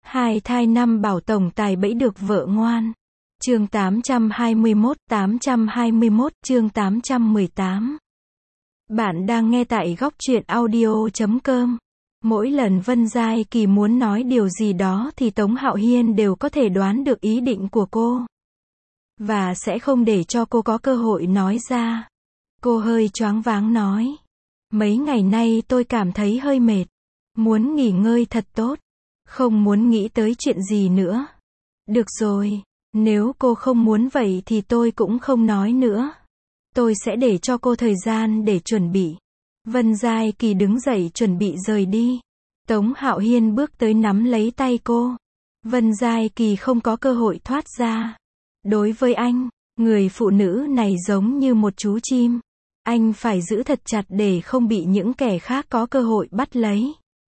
Hai thai năm bảo tổng tài bẫy được vợ ngoan. Chương 821, chương 818. Bạn đang nghe tại góc truyện audio.com. Mỗi lần Vân Giai Kỳ muốn nói điều gì đó thì Tống Hạo Hiên đều có thể đoán được ý định của cô. Và sẽ không để cho cô có cơ hội nói ra. Cô hơi choáng váng nói. Mấy ngày nay tôi cảm thấy hơi mệt. Muốn nghỉ ngơi thật tốt. Không muốn nghĩ tới chuyện gì nữa. Được rồi, nếu cô không muốn vậy thì tôi cũng không nói nữa. Tôi sẽ để cho cô thời gian để chuẩn bị. Vân Giai Kỳ đứng dậy chuẩn bị rời đi. Tống Hạo Hiên bước tới nắm lấy tay cô. Vân Giai Kỳ không có cơ hội thoát ra. Đối với anh, người phụ nữ này giống như một chú chim. Anh phải giữ thật chặt để không bị những kẻ khác có cơ hội bắt lấy.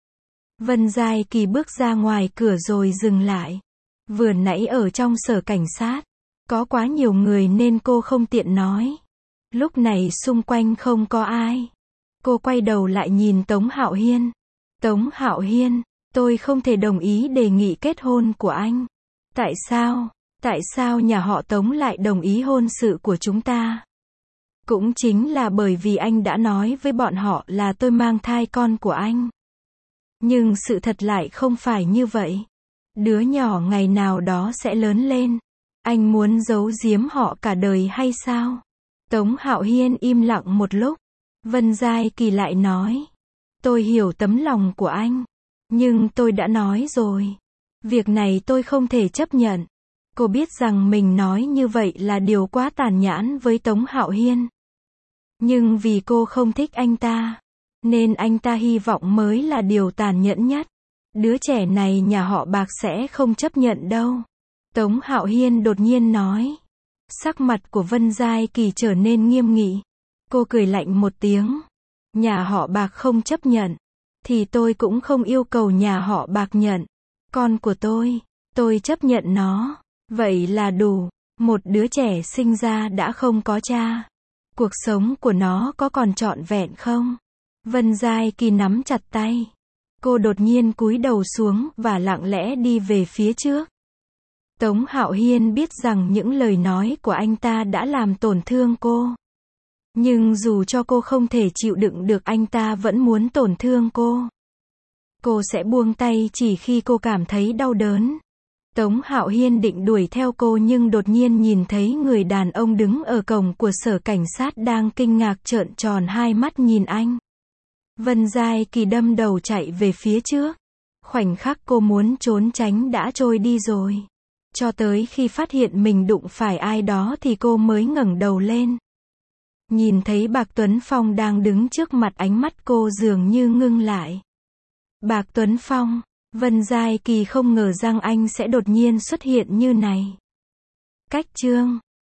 Vân Giai Kỳ bước ra ngoài cửa rồi dừng lại. Vừa nãy ở trong sở cảnh sát, có quá nhiều người nên cô không tiện nói. Lúc này xung quanh không có ai. Cô quay đầu lại nhìn Tống Hạo Hiên. Tống Hạo Hiên, tôi không thể đồng ý đề nghị kết hôn của anh. Tại sao? Tại sao nhà họ Tống lại đồng ý hôn sự của chúng ta? Cũng chính là bởi vì anh đã nói với bọn họ là tôi mang thai con của anh. Nhưng sự thật lại không phải như vậy. Đứa nhỏ ngày nào đó sẽ lớn lên. Anh muốn giấu giếm họ cả đời hay sao? Tống Hạo Hiên im lặng một lúc. Vân Giai Kỳ lại nói. Tôi hiểu tấm lòng của anh. Nhưng tôi đã nói rồi. Việc này tôi không thể chấp nhận. Cô biết rằng mình nói như vậy là điều quá tàn nhẫn với Tống Hạo Hiên. Nhưng vì cô không thích anh ta, nên anh ta hy vọng mới là điều tàn nhẫn nhất. Đứa trẻ này nhà họ Bạc sẽ không chấp nhận đâu. Tống Hạo Hiên đột nhiên nói. Sắc mặt của Vân Giai Kỳ trở nên nghiêm nghị. Cô cười lạnh một tiếng. Nhà họ Bạc không chấp nhận. Thì tôi cũng không yêu cầu nhà họ Bạc nhận. Con của tôi chấp nhận nó. Vậy là đủ. Một đứa trẻ sinh ra đã không có cha. Cuộc sống của nó có còn trọn vẹn không? Vân Giai Kỳ nắm chặt tay. Cô đột nhiên cúi đầu xuống và lặng lẽ đi về phía trước. Tống Hạo Hiên biết rằng những lời nói của anh ta đã làm tổn thương cô. Nhưng dù cho cô không thể chịu đựng được, anh ta vẫn muốn tổn thương cô. Cô sẽ buông tay chỉ khi cô cảm thấy đau đớn. Tống Hạo Hiên định đuổi theo cô nhưng đột nhiên nhìn thấy người đàn ông đứng ở cổng của sở cảnh sát đang kinh ngạc trợn tròn hai mắt nhìn anh. Vân Giai Kỳ đâm đầu chạy về phía trước. Khoảnh khắc cô muốn trốn tránh đã trôi đi rồi. Cho tới khi phát hiện mình đụng phải ai đó thì cô mới ngẩng đầu lên. Nhìn thấy Bạc Tuấn Phong đang đứng trước mặt, ánh mắt cô dường như ngưng lại. Bạc Tuấn Phong. Vân Giai Kỳ không ngờ rằng anh sẽ đột nhiên xuất hiện như này. Cách chương